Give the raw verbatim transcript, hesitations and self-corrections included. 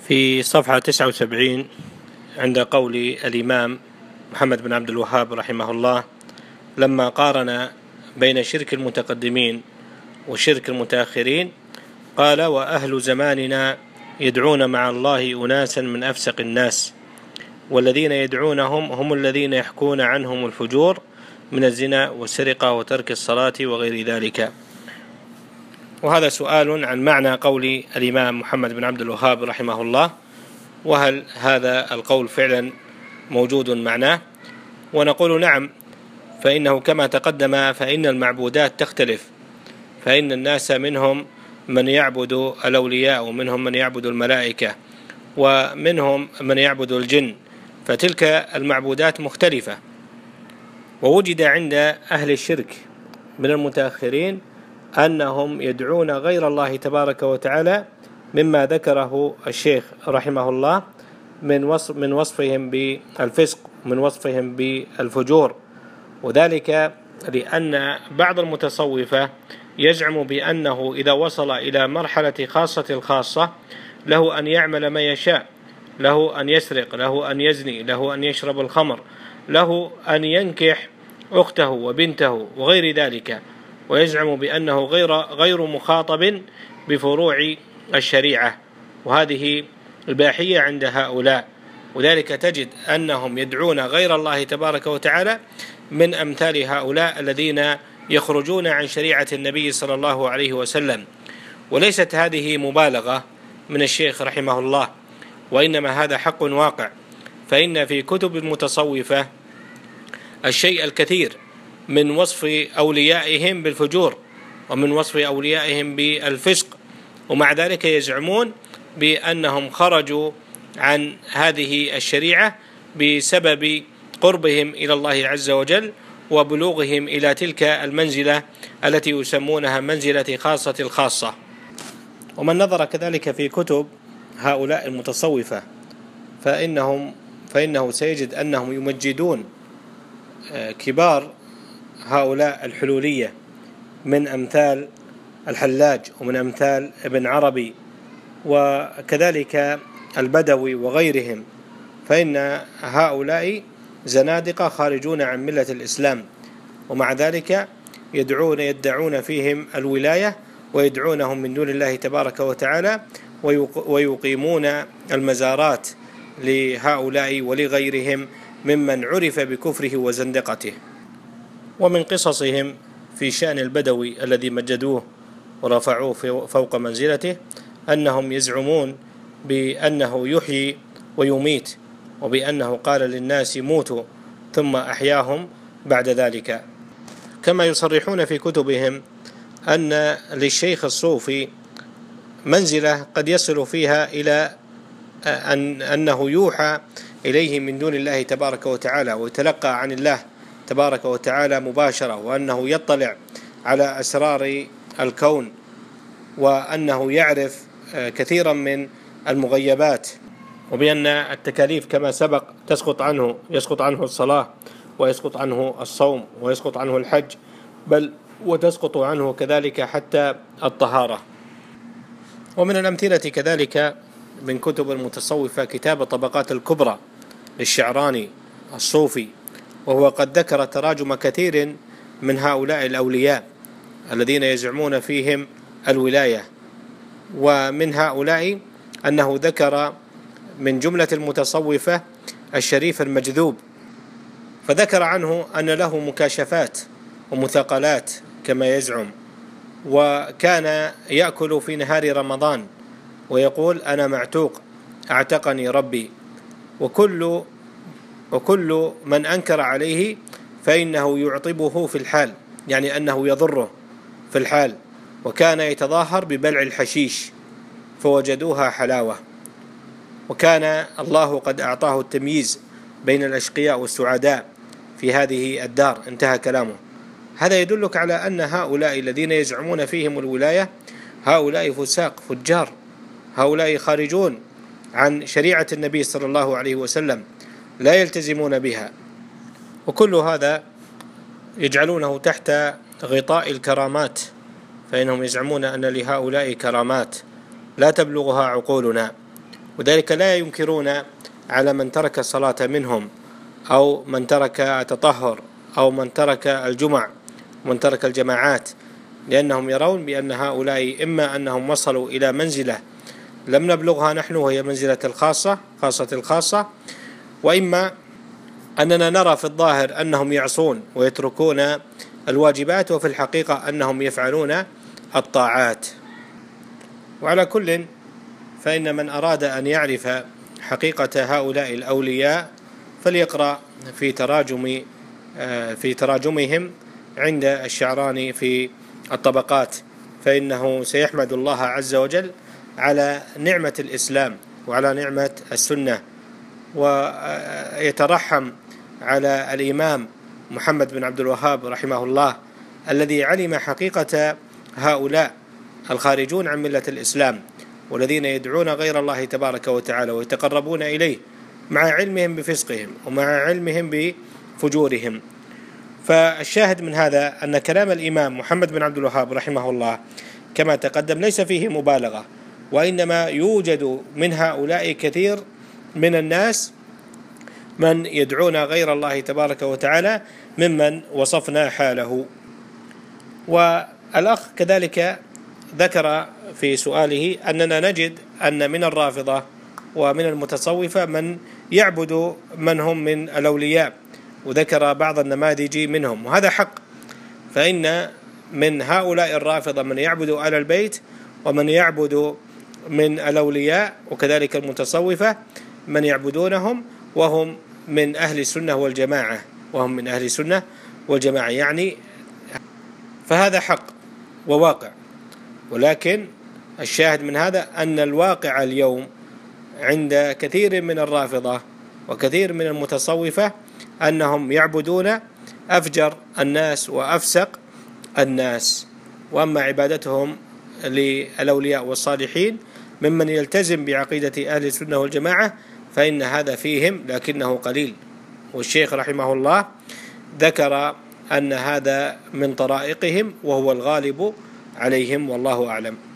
في صفحة تسعة وسبعين عند قول الإمام محمد بن عبد الوهاب رحمه الله لما قارن بين شرك المتقدمين وشرك المتأخرين قال: وأهل زماننا يدعون مع الله أناسا من أفسق الناس، والذين يدعونهم هم الذين يحكون عنهم الفجور من الزنا والسرقة وترك الصلاة وغير ذلك. وهذا سؤال عن معنى قول الإمام محمد بن عبد الوهاب رحمه الله، وهل هذا القول فعلا موجود معناه؟ ونقول نعم، فإنه كما تقدم فإن المعبودات تختلف، فإن الناس منهم من يعبد الأولياء، ومنهم من يعبد الملائكة، ومنهم من يعبد الجن، فتلك المعبودات مختلفة. ووجد عند أهل الشرك من المتأخرين أنهم يدعون غير الله تبارك وتعالى مما ذكره الشيخ رحمه الله من وصف من وصفهم بالفسق، من وصفهم بالفجور، وذلك لأن بعض المتصوفة يزعم بأنه إذا وصل إلى مرحلة خاصة الخاصة له أن يعمل ما يشاء، له أن يسرق، له أن يزني، له أن يشرب الخمر، له أن ينكح أخته وبنته وغير ذلك، ويزعم بأنه غير غير مخاطب بفروع الشريعة، وهذه الباحية عند هؤلاء. وذلك تجد أنهم يدعون غير الله تبارك وتعالى من أمثال هؤلاء الذين يخرجون عن شريعة النبي صلى الله عليه وسلم. وليست هذه مبالغة من الشيخ رحمه الله، وإنما هذا حق واقع، فإن في كتب المتصوفة الشيء الكثير من وصف أوليائهم بالفجور، ومن وصف أوليائهم بالفسق، ومع ذلك يزعمون بأنهم خرجوا عن هذه الشريعة بسبب قربهم إلى الله عز وجل وبلوغهم إلى تلك المنزلة التي يسمونها منزلة خاصة الخاصة. ومن نظر كذلك في كتب هؤلاء المتصوفة فإنهم فإنه سيجد أنهم يمجدون كبار هؤلاء الحلولية من أمثال الحلاج، ومن أمثال ابن عربي، وكذلك البدوي وغيرهم، فإن هؤلاء زنادقة خارجون عن ملة الإسلام، ومع ذلك يدعون يدعون فيهم الولاية ويدعونهم من دون الله تبارك وتعالى، ويقيمون المزارات لهؤلاء ولغيرهم ممن عرف بكفره وزندقته. ومن قصصهم في شأن البدوي الذي مجدوه ورفعوه فوق منزلته أنهم يزعمون بأنه يحيي ويميت، وبأنه قال للناس موتوا ثم أحياهم بعد ذلك. كما يصرحون في كتبهم أن للشيخ الصوفي منزلة قد يصل فيها إلى أن أنه يوحى إليه من دون الله تبارك وتعالى، ويتلقى عن الله تبارك وتعالى مباشرة، وأنه يطلع على أسرار الكون، وأنه يعرف كثيرا من المغيبات، وبأن التكاليف كما سبق تسقط عنه يسقط عنه الصلاة، ويسقط عنه الصوم، ويسقط عنه الحج، بل وتسقط عنه كذلك حتى الطهارة. ومن الأمثلة كذلك من كتب المتصوفة كتاب الطبقات الكبرى للشعراني الصوفي، وهو قد ذكر تراجم كثير من هؤلاء الأولياء الذين يزعمون فيهم الولاية. ومن هؤلاء أنه ذكر من جملة المتصوفة الشريف المجذوب، فذكر عنه أن له مكاشفات ومثاقلات كما يزعم، وكان يأكل في نهار رمضان ويقول: أنا معتوق اعتقني ربي. وكل وكل من أنكر عليه فإنه يعطبه في الحال، يعني أنه يضره في الحال. وكان يتظاهر ببلع الحشيش فوجدوها حلاوة، وكان الله قد أعطاه التمييز بين الأشقياء والسعداء في هذه الدار. انتهى كلامه. هذا يدلك على أن هؤلاء الذين يزعمون فيهم الولاية هؤلاء فساق فجار، هؤلاء خارجون عن شريعة النبي صلى الله عليه وسلم، لا يلتزمون بها. وكل هذا يجعلونه تحت غطاء الكرامات، فإنهم يزعمون أن لهؤلاء كرامات لا تبلغها عقولنا، وذلك لا ينكرون على من ترك الصلاة منهم أو من ترك التطهر أو من ترك الجمع ومن ترك الجماعات، لأنهم يرون بأن هؤلاء إما أنهم وصلوا إلى منزلة لم نبلغها نحن وهي منزلة الخاصة خاصة الخاصة، وإما أننا نرى في الظاهر أنهم يعصون ويتركون الواجبات وفي الحقيقة أنهم يفعلون الطاعات. وعلى كل فإن من أراد أن يعرف حقيقة هؤلاء الأولياء فليقرأ في تراجم في تراجمهم عند الشعراني في الطبقات، فإنه سيحمد الله عز وجل على نعمة الإسلام وعلى نعمة السنة، ويترحم على الإمام محمد بن عبد الوهاب رحمه الله الذي علم حقيقة هؤلاء الخارجون عن ملة الإسلام والذين يدعون غير الله تبارك وتعالى ويتقربون إليه مع علمهم بفسقهم ومع علمهم بفجورهم. فالشاهد من هذا أن كلام الإمام محمد بن عبد الوهاب رحمه الله كما تقدم ليس فيه مبالغة، وإنما يوجد من هؤلاء كثير من الناس من يدعون غير الله تبارك وتعالى ممن وصفنا حاله. والأخ كذلك ذكر في سؤاله أننا نجد أن من الرافضة ومن المتصوفة من يعبد من هم من الأولياء، وذكر بعض النماذج منهم، وهذا حق. فإن من هؤلاء الرافضة من يعبد آل البيت ومن يعبد من الأولياء، وكذلك المتصوفة من يعبدونهم وهم من أهل السنة والجماعة وهم من أهل السنة والجماعة يعني، فهذا حق وواقع. ولكن الشاهد من هذا أن الواقع اليوم عند كثير من الرافضة وكثير من المتصوفة أنهم يعبدون أفجر الناس وأفسق الناس، وأما عبادتهم للأولياء والصالحين ممن يلتزم بعقيدة أهل السنة والجماعة فإن هذا فيهم لكنه قليل. والشيخ رحمه الله ذكر أن هذا من طرائقهم وهو الغالب عليهم، والله أعلم.